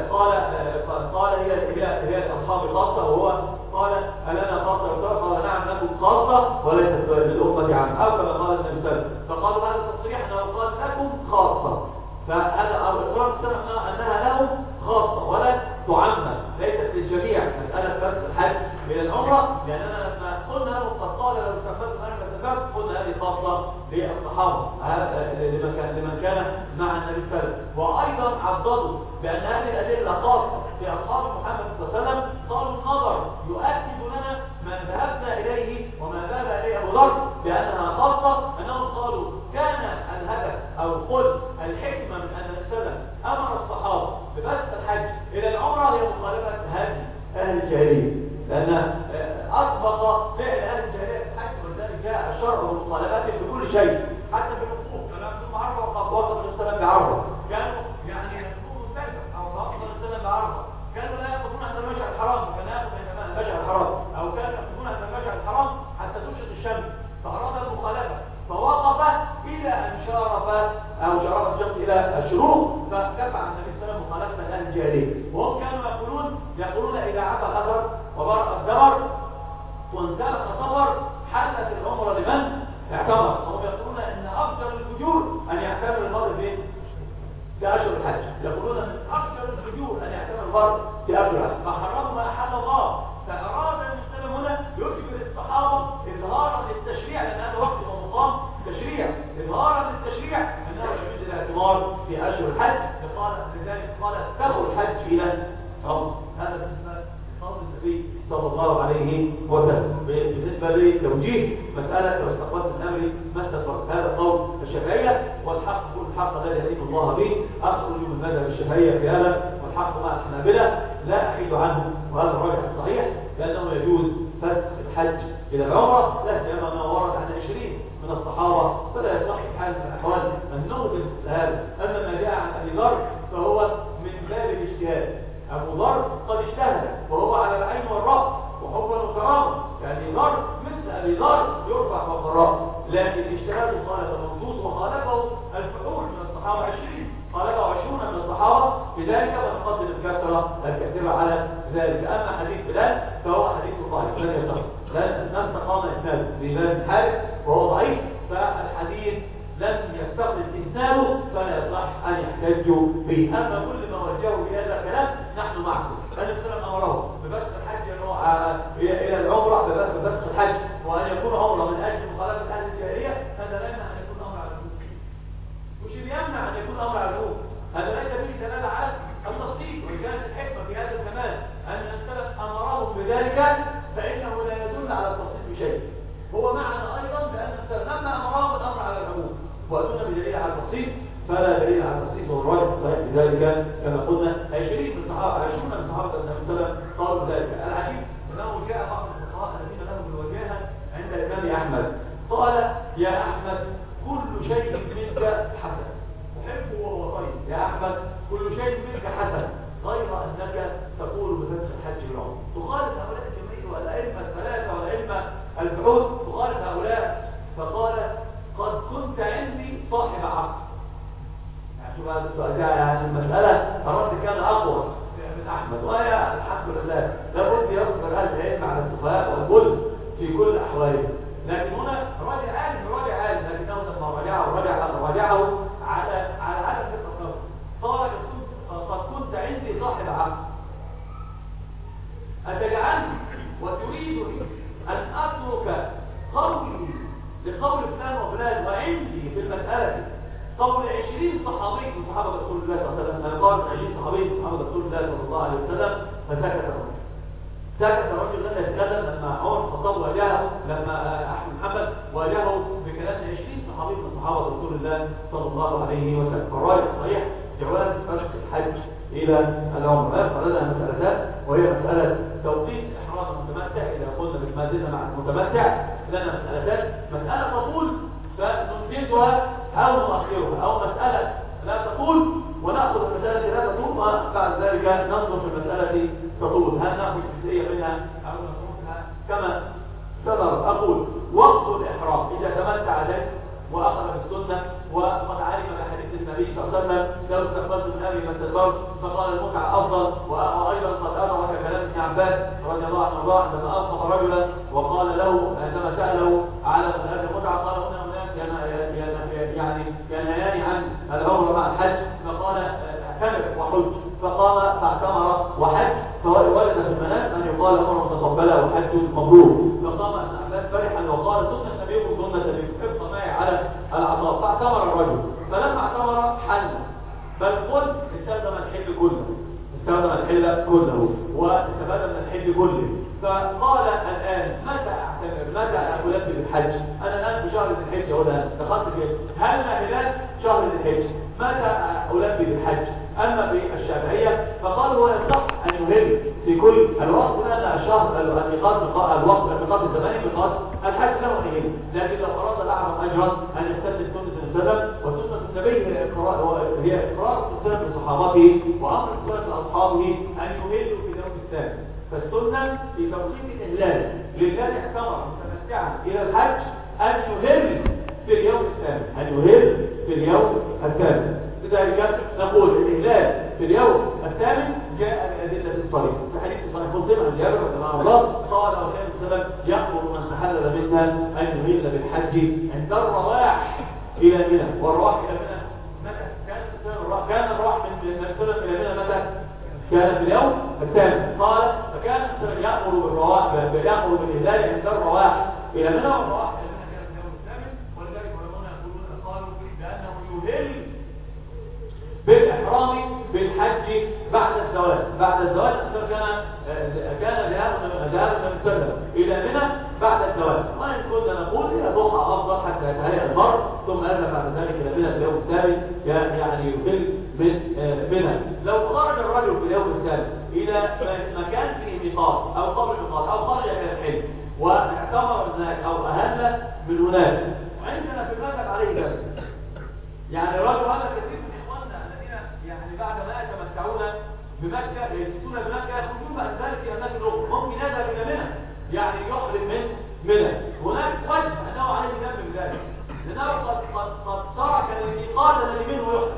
قال هي اصحاب خاصه، وهو قال ألنا خاصة؟ قال نعم لكم خاصة وليست للأمة عامة، أو كما قال النبي صلى الله عليه وسلم. فقالوا هذا التصريح أنه قال لكم خاصة، فهذا الإقرار أنها لهم خاصة ولا تعمم، ليست للجميع. مسألة بس الحج إلى العمرة، لأننا لما قلنا لهم قد قال لو سميتم أنا مسافات قلنا هذه خاصة للصحابة لمن كان مع النبي صلى الله عليه وسلم. وأيضا عضدوا بأن هذه الأدلة خاصة في أصحاب محمد صلى الله عليه وسلم. قالوا النظر يؤكد لنا ما ذهبنا إليه وما ذهب إليه أبو ذر بأنها خاصة، أنهم قالوا كان الهدف أو قل الحكمة من أن السلف أمر الصحابة ببث الحج إلى العمرة هي مخالفة هدي أهل الجاهلية، لأن أسبق فعل أهل الجاهلية في الحج، ولذلك جاء الشرع والمخالفات بكل شيء حتى في الوقوف. كانوا يقوموا عرفة وقد وصف السلام بعرفة، كانوا يعني يقوموا سلفا أو وصف السلام بعرفة، كانوا لا يقفون عند المشعر الحرام، كان يقف عند المشعر الحرام، أو كانوا يقفون عند المشعر الحرام حتى تشرق الشمس، فأراد المخالفة فوقف إلى أن شرف الشمس إلى الشروق، فكفى عن النبي صلى الله عليه وسلم مخالفة أهل الجاهلية. وهم كانوا يقولون إذا عفى الأثر وبرأ الدبر وانزلق الصبر حلت العمر لمن اعتمر. وهم يقولون إن أفضل الفجور أن يعتمر المرء في أشهر الحج، يقولون من أفضل الفجور أن يعتمر المرء في أشهر الحج، فحرموا ما أحل الله. فأراد المسلم هنا يجبر الصحابة إظهارا للتشريع، لأن هذا وقت ومقام تشريع، إظهارا للتشريع أنه يجوز الاعتمار في أشهر الحج. لذلك قال اتقوا الحج إلى العمر. هذا بالنسبة لقول النبي صلى الله عليه وسلم. بالنسبة لتوجيه مسألة لو استقبلت الأمر ما استقبلت، هذا قول الشافعية، والحق كل الحق الذي يهديه الله به. أخرج من مذهب الشافعية في هذا، والحق مع الحنابلة لا أحيد عنه، وهذا الراجح الصحيح، لأنه يجوز فسخ الحج إلى العمرة، لا سيما ما ورد عن 20 من الصحابة، فلا يصح حال من الأحوال أن نوجد هذا. أما ما جاء عن أبي ذر فهو من باب الاجتهاد. أبو ذر قد اجتهد وهو على العين والرأس وحبا وكرامة، يعني ذر مثل أبي ذر يرفع فوق الرأس، لكن اجتهاده خالف المنصوص وخالفه الفحول من الصحابة 20، خالفه 20 من الصحابة، لذلك ونقدم الكثرة على ذلك. أما حديث بلال فهو حديث ضعيف لن يصح، لن تقام إسناده بلال الحارث وهو ضعيف، فالحديث لم يستقل إسناده فلا يصح أن يحتجوا به. أما كل ما وجهوا بهذا الكلام نحن معكم. النبي صلى الله عليه وسلم أمره ببث الحج إلى العمرة، ببث الحج، وأن يكون عمرة من أجل مخالفة أهل الجاهلية، هذا لا يمنع أن يكون أمر على الوجوب. مش يمنع أن يكون أمر على الوجوب، هذا ليس فيه دلالة على التصديق. وكانت الحكمة في هذا الزمان أن السلف أمرهم بذلك، فإنه لا يدل على التصديق بشيء. هو معنى أيضا بأن السلف لما أمرهم الأمر على العموم وأتونا بدليل على التصديق، فلا دليل على التصديق. والراجح الصحيح بذلك كما قلنا 20 من صحابة النبي صلى الله عليه وسلم قالوا ذلك. العجيب أنه جاء بعض الفقهاء الذين لهم الوجاهة عند الإمام أحمد قال: يا أحمد كل شيء منك حسن، أحبه وهو طيب. يا أحمد كل شيء منك حسن، غير أنك تقول بفتح الحج والعمرة. تخالف هؤلاء الجميع والأئمة الثلاثة والأئمة البحوث، تخالف هؤلاء. فقال: قد كنت عندي صاحب عقل. يعني المسألة الرد كان أقوى من أحمد، وهي الحمد لله لابد يصبر أهل العلم على السفهاء والظلم في كل أحوالهم. لكن هنا راجع عالم لكنه لما راجعه على عدم التصرف. قال: قد كنت عندي صاحب عقل، أتجعلني وتريدني أن أترك قولي لقول فلان وفلان، وعندي في المسألة قول 20 صحابي من صحابة رسول الله صلى الله عليه وسلم، قال 21 صحابي محمد رسول الله صلى الله عليه وسلم، فسكت الرجل. سكت الرجل لم يتكلم لما عمر الخطاب واجهه، لما احمد محمد واجهه بكلام 20 صحابي من صحابه رسول الله صلى الله عليه وسلم. فالراي الصحيح جواز فرق الحج الى العمره. يبقى لنا مسالتان، وهي مساله توقيت احرام المتمتع اذا قلنا بالمادة مع المتمتع. لنا مسالتان، مساله تطول فننجزها او نؤخرها، او مساله لا تطول وناخذ المساله التي لا تطول وبعد ذلك ننظر في المساله تطول، هل ناخذ جزئيه منها او نتركها كما سبق. اقول وقت الاحرام اذا تمتع ذلك واخذ بالسنه وقد علم بحديث النبي صلى الله عليه وسلم لو استقبلت من ابي ما استدبرت، فقال المتعه افضل. وايضا قد ادرك كلام ابن عباس رضي الله عنه وارضاه عندما اوقف رجلا وقال له عندما ساله على هذه المتعه قال هنا اناس يعني ينهيان عن العمره مع الحج، فقال اعتمر وحج، فقام فاعتمر وحج، فولد في المنام ان يقال عمره متقبله وحج مبرور. فقام ابن عباس فرحا وقال سنه نبيكم سنه نبيكم، ابقى معي على العطاء. فاعتمر الرجل، فلما اعتمر حل، بل قل استخدم الحل كله، استخدم الحل كله واستفاد من الحل كله. فقال الان متى اعتمر؟ متى البي بالحج؟ انا الان في شهر ذي الحجه ولا دخلت في هل هلال شهر ذي الحجه، متى البي بالحج؟ اما في الشافعيه فقالوا هو يصح ان يهل في كل الوقت، لان الشهر الميقات الوقت الميقات الزماني ميقات الحج له ان يهل، لكن لو اراد الاعرض اجرا ان يستخدم سنه السلف، وسنه النبي هي اقرار السلف لصحابته وامر السلف لاصحابه ان يهلوا في اليوم الثاني. فالسنه في توقيت الاهلال للذي اعتمر متمتعا الى الحج ان يهل في اليوم الثاني، ان يهل في اليوم الثاني. لذلك نقول الإهلال في اليوم الثامن جاء بالأدلة الصريحة. في حديث صحيح مسلم عن جابر رضي الله عنه قال عليه السلام يأمر من تحلل منا أن يهل بالحج عند الرواح إلى منى. والرواح إلى منى متى كان الرواح من السلم إلى منى متى؟ كان في اليوم الثامن. قال فكان السلم يأمر بالرواح يأمر بالإهلال عند الرواح إلى منى، والرواح إلى منى كان في اليوم الثامن. ولذلك علماء يقولون قالوا بأنه يهل بالإحرام بالحج بعد الزواج. بعد الزواج كان ذهاب من سلم إلى منى بعد الزواج، وإن كنا نقول إلى ضحى أفضل حتى يتهيأ المرء ثم يذهب بعد ذلك إلى منى في اليوم الثاني، يعني يهل من منى. لو خرج الرجل في اليوم الثاني إلى مكان فيه ميقات أو قبل ميقات أو خرج إلى الحج واعتمر هناك أو أهل من هناك، وعندنا في المذهب عليه ذلك. يعني الرجل هذا كثير من إخواننا الذين يعني بعد ما يتمتعون بمكة يجلسون بمكة يخرجون بعد ذلك إلى أماكن أخرى، ممكن يذهب إلى منى يعني يحرم من منى. هناك وجه أنه عليه ذنب بذلك، لأنه قد ترك الميقات الذي منه يحرم،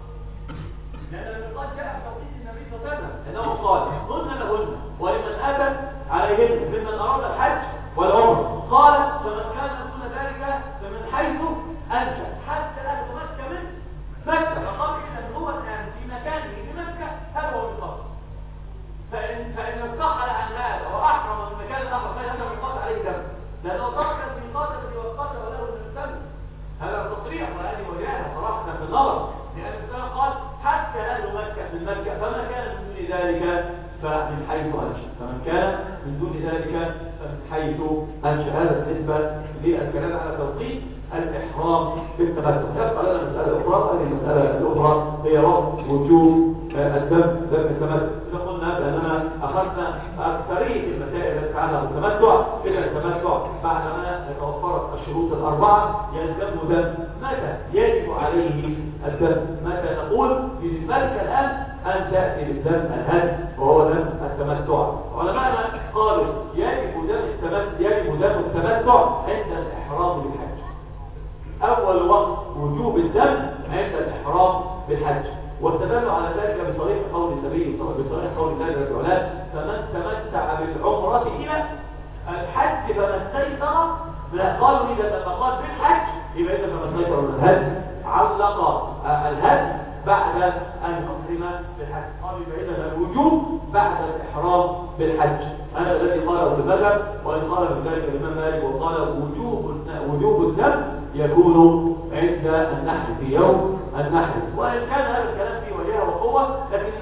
لأن الميقات جاء في توقيت النبي صلى الله عليه وسلم أنه قال هن لهن ولمن أتى عليهن ممن أراد الحج والعمرة. قال فمن كان دون ذلك فمن حيث أنشأ حتى أهل مكة من مكة. فقال إذا هو الآن في مكانه بمكة هذا هو الميقات. فإن ارتحل عن هذا وأحرم من مكان آخر فهذا الميقات عليه دم، لأنه ترك الميقات الذي وقته له الإنسان. هذا تصريح وهذه وجاهة صراحة في النظر، لأن الإنسان قال حتى أهل مكة من مكة، فمن كان من دون ذلك فمن حيث أنشأ، فمن كان من دون ذلك فمن حيث أنشأ. هذا بالنسبة للكلام على توقيت الإحرام بالتمتع. يبقى لنا مسألة أخرى، هذه المسألة الأخرى هي وقت وجوب دم التمتع. إذا قلنا بأننا أخذنا أكثرية المسائل التي تتعلق بالتمتع إلى التمتع بعدما توفرت الشروط الأربعة يلزم دم. متى يجب عليه الدم؟ متى نقول بذلك الآن أن تأتي بالدم الهدي وهو دم التمتع. علماءنا قالوا يجب دم التمتع عند الإحرام بالحج. أول وقت وجوب الدم عند الإحرام بالحج، واستدلوا على ذلك بصريح قول النبي بصريح قول الله العلماء فمن تمتع بالعمرة إلى الحج فمن استيسر. قالوا إذا لما قال بالحج يبقى إذا فمن استيسر من الهدي علق الهدي بعد أن يحرم بالحج. قالوا يبقى إذا الوجوب بعد الإحرام بالحج. هذا الذي قاله ابن المذهب، وإن قال بذلك الإمام مالك وقال وجوب الدم يكون عند النحر في يوم النحر. وإن كان هذا الكلام فيه وجهه وقوة، لكن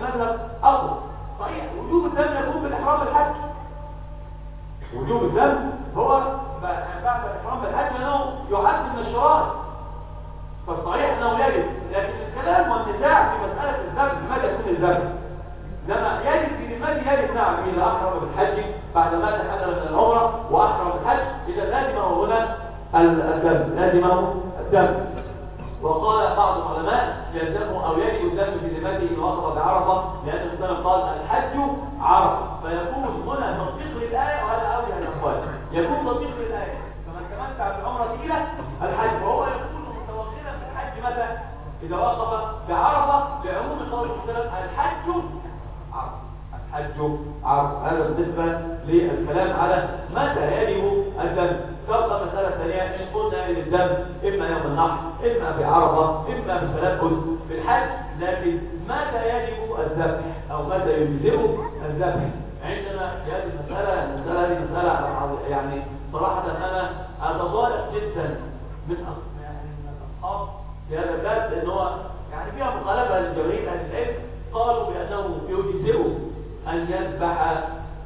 الدم يكون بالإحرام بالحج. وجوب الدم هو بعد الإحرام بالحج لأنه يعد من الشرائع، فالصحيح أنه يجب. لكن الكلام والنزاع في مسألة الذبح متى يكون الذبح، لما يجب في لماذا يجب نعم إذا أحرم بالحج بعد ما تحلل من العمرة وأحرم بالحج إذا لازمه هنا الدم، لازمه الدم. وقال بعض العلماء يلزمه أو يجب الدم في ذمته إن وقف بعرفة، لأن الإسلام قال الحج عرفة، فيكون هنا تطبيق للآية. وهذا أولى الأقوال، يكون تطبيق للآية فمن تمتع بالعمرة إلى الحج، وهو يكون متوكلا بالحج متى؟ إذا وقف بعرفة، لعموم قول السلام الحج عرفة، الحج عرفة. هذا بالنسبة للكلام على متى يجب الدم. تبقى مسألة ثانية إن قلنا يجب الدم إما يوم النحر، إما بعرفة، إما بالتنفس بالحج، لكن متى يجب الذبح أو متى يجزئ الذبح؟ عندنا في هذه المسألة هذه مسألة يعني صراحة أنا أتضايق جدا من الأصحاب في هذا الباب، لأن هو يعني فيها مخالفة للجماهير أهل العلم. قالوا بأنه يجزئ أن يذبح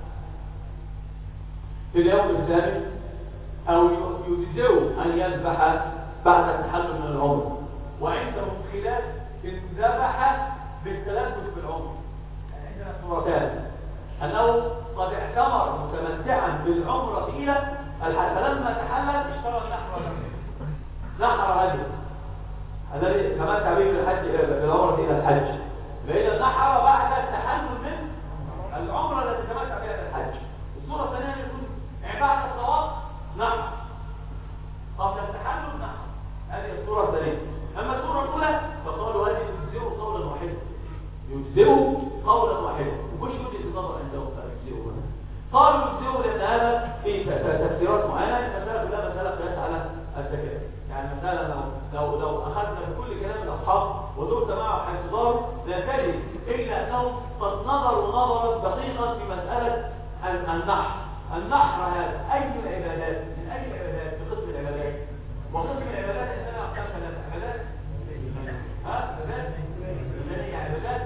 في اليوم الثاني، أو يجزئ أن يذبح بعد التحلل من العمر. وعندهم خلاف إن ذبح بالتلبس بالعمر. يعني عندنا صورتان، أنه قد اعتمر متمتعا بالعمرة إلى الحج، فلما تحلل اشترى نحر هدي، هذا تمتع به بالعمرة إلى الحج، فإذا نحر بعد التحلل من العمرة التي تمتع بها إلى الحج. الصورة الثانية يكون بعد الطواف نحر، قبل التحلل نحر. هذه الصورة الثانية. أما الصورة الأولى فقالوا هذه يجزئ قولا واحدا، يجزئ قولا واحدا، ومش وجهة النظر عندهم فيجزئ هنا. قالوا يجزئ لأن هذا في تفسيرات معينة. المسألة كلها مسألة قياس على الزكاة. يعني مثلا لو أخذنا بكل كلام الأصحاب ودرت معه حيث دار لا تجد إلا أنهم قد نظروا نظرا دقيقا في مسألة النحر. النحر هذا أي العبادات من أي العبادات؟ في قسم العبادات، وقسم العبادات عندنا أقسام ثلاثة: عبادات عبادات بدنية، عبادات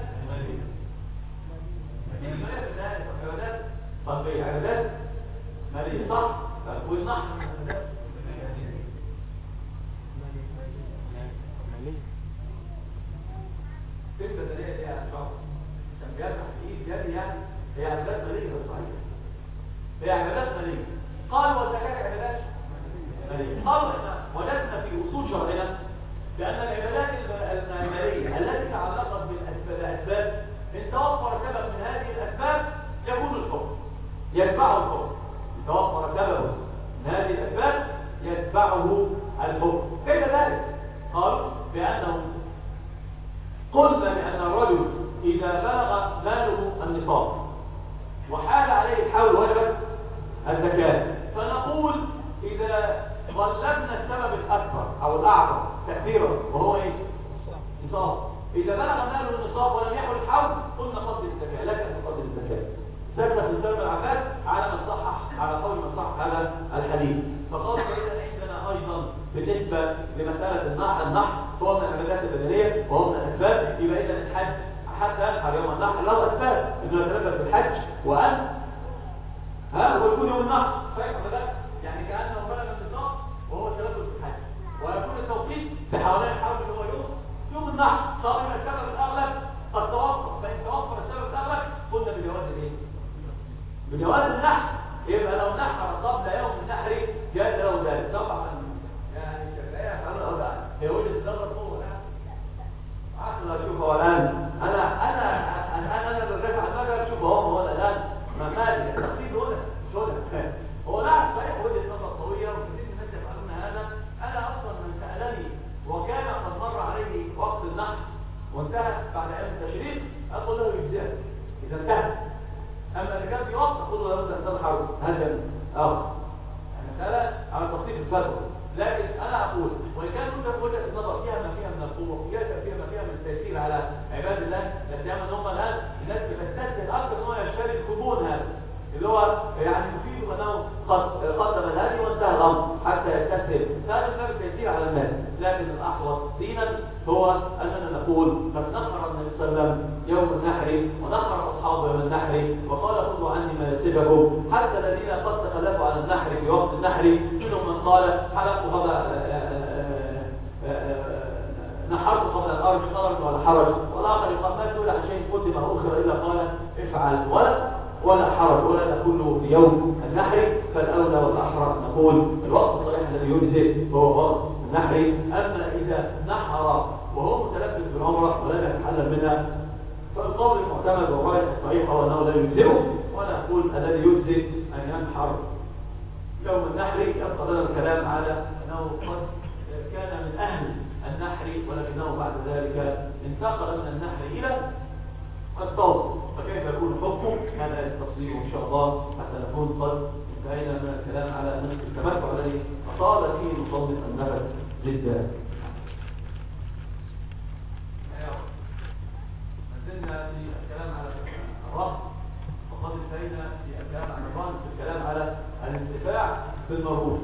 عبادات قلبية، عبادات مالية، صح؟ والنحر عبادات في البدنية دي يا شخص كان بيفتح في إيد يدي، يعني هي عبادات مالية صحيح، هي عبادات مالية. قال والزكاة عبادات مالية. قال وجدنا في أصول شرعنا بأن العبادات المالية التي تعلقت بالأسباب إن توفر سبب من هذه الأسباب يكون الحكم يتبعه الحكم. إن توفر سبب من هذه الأسباب يتبعه الحكم. كيف ذلك؟ قالوا بأنه قلنا بأن الرجل إذا بلغ ماله النصاب وحال عليه الحول وجبت الزكاة، فنقول إذا غلبنا السبب الأكبر أو الأعظم تأثيرا وهو إيه؟ نصاب. إذا بلغ ماله النصاب ولم يحول الحول قلنا قدر الزكاة، لك أن تقدر الزكاة. سكت السلم العباس على من صحح، على قول من صحح هذا الحديث. فقال إذا عندنا أيضا بالنسبة لمسألة النحر هو من العبادات البدنية وهو من الأسباب، يبقى إذا الحج حتى ينحر يوم النحر له أسباب إنه يتلبس بالحج وأن ويكون يوم النحر صحيح ولا لا؟ يعني كأنه بلغ النصاب وهو التلبس بالحج، ويكون التوقيت في حوالين الحرب اللي هو يوم النحر. صار من السبب الأغلب قد توفر، فإن توفر السبب الأغلب قلنا بجواز الإيه؟ بجواز النحر. يبقى لو نحر قبل يوم النحر جاز له ذلك. طبعا يعني الشافعية يفعلون ذلك، هي وجهة نظر طول عقل اشوفه الان. انا بدرس على المدى اشوفه هو الان ما مالي التخطيط هنا مش هنا. هو لا صحيح وجهة نظر قوية وكثير من الناس يفعلون هذا. انا اصلا من سألني وكان قد مر عليه وقت النحر وانتهى بعد ايام التشريق اقول له يجزئ اذا انتهى. اما اللي كان في وقت اقول له لابد ان تنحر هذا اخر. يعني مسألة على تخطيط الفتوى. لكن انا اقول وان كان وجهة النظر فيها ما فيها من القوة وفيها ما فيها من التأثير على عباد الله، لا سيما ان هم الان الناس بتستسهل اكثر ان هو يشتري الكوبون هذا اللي هو يعني يفيد انه قدم الهدي وانتهى الامر حتى يستسهل. هذا من باب التأثير على الناس. لكن الاحوط دينا هو اننا نقول قد نصر النبي صلى الله عليه وسلم يوم النحر ونحر أصحابه يوم النحر وقال خذوا عني مناسككم، حتى الذين قد تخلفوا عن النحر في وقت النحر منهم من قال حلقت قبل نحرت قبل الأرض شرج ولا حرج، والآخر يقال ما تقول عن شيء قدم أو أخر إلا قال افعل ولا حرج ولا تكون في يوم النحر. فالأولى والأحرى أن نقول الوقت الصحيح الذي يجزئ هو وقت النحر. أما إذا نحر وهو متلبس بالعمرة ولم يتحلل منها فالقول المعتمد والراجح الصحيح هو أنه لا يجزئه، ونقول الذي يجزئ أن ينحر يوم النحر. يبقى لنا الكلام على أنه قد كان من أهل النحر ولكنه بعد ذلك انتقل من النحر إلى الطوف، فكيف يكون حكمه؟ هذا التفصيل إن شاء الله حتى نكون قد انتهينا من الكلام على نسك التمتع الذي أطال فيه المصنف النفس جدا.